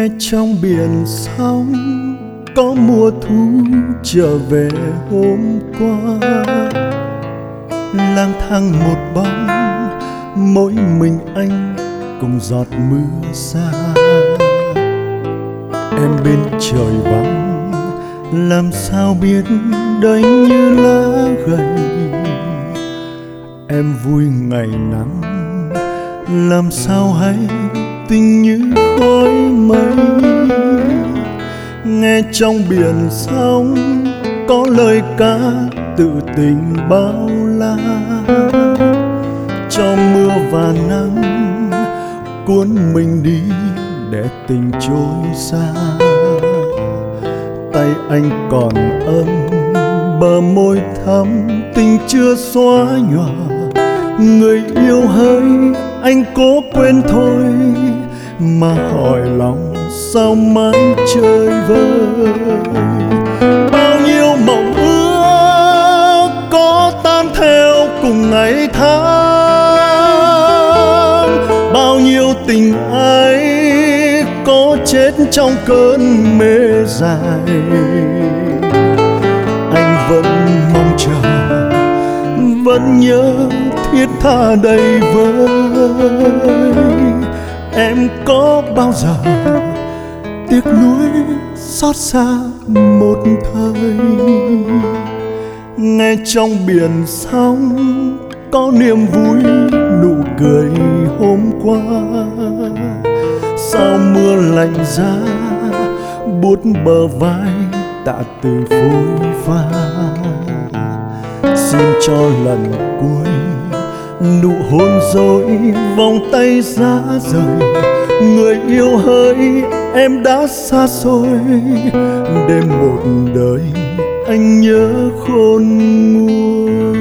nghe trong biển sóng có mùa thu trở về hôm qua. Lang thang một bóng, mỗi mình anh cùng giọt mưa xa. Em bên trời vắng, làm sao biết đời như lá gầy. Em vui ngày nắng, làm sao hay tình như khói mây. Nghe trong biển sóng có lời ca tự tình bao la. Cho mưa và nắng cuốn mình đi để tình trôi xa. Tay anh còn ấm, bờ môi thắm, tình chưa xóa nhòa. Người yêu hỡi, anh cố quên thôi, mà hỏi lòng sao mãi chơi vơi. Bao nhiêu mộng ước có tan theo cùng ngày tháng. Bao nhiêu tình ấy có chết trong cơn mê dài. Anh vẫn mong chờ, vẫn nhớ thiết tha đầy vơi. Em có bao giờ tiếc nuối xót xa một thời. Nghe trong biển sóng có niềm vui nụ cười hôm qua. Sao mưa lạnh giá buốt bờ vai tạ từ phôi pha. Xin cho lần cuối nụ hôn dối vòng tay giá rời. Người yêu hỡi, em đã xa xôi, đêm một đời anh nhớ khôn nguôi.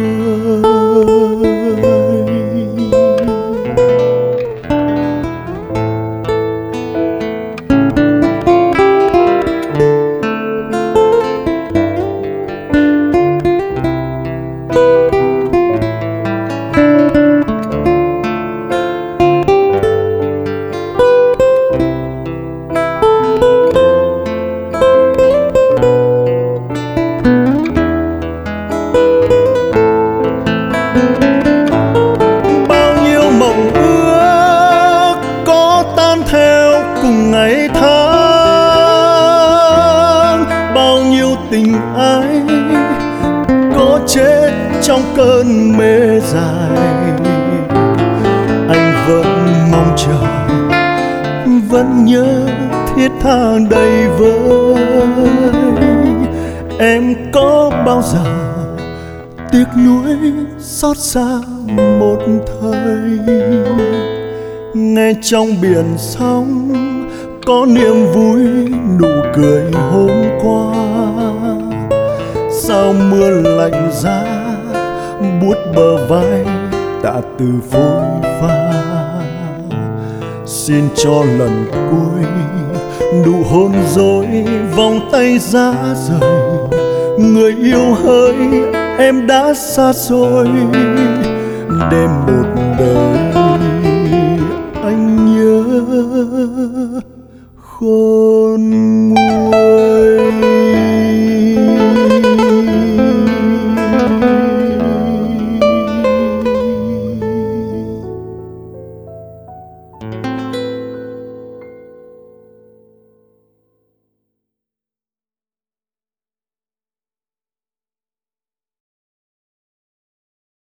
Cùng ngày tháng, bao nhiêu tình ái có chết trong cơn mê dài. Anh vẫn mong chờ, vẫn nhớ thiết tha đầy vơi. Em có bao giờ tiếc nuối xót xa một thời. Nghe trong biển sóng có niềm vui nụ cười hôm qua. Sao mưa lạnh giá buốt bờ vai tạ từ phôi pha. Xin cho lần cuối nụ hôn dối vòng tay giá rời. Người yêu hỡi, em đã xa xôi, đêm một đời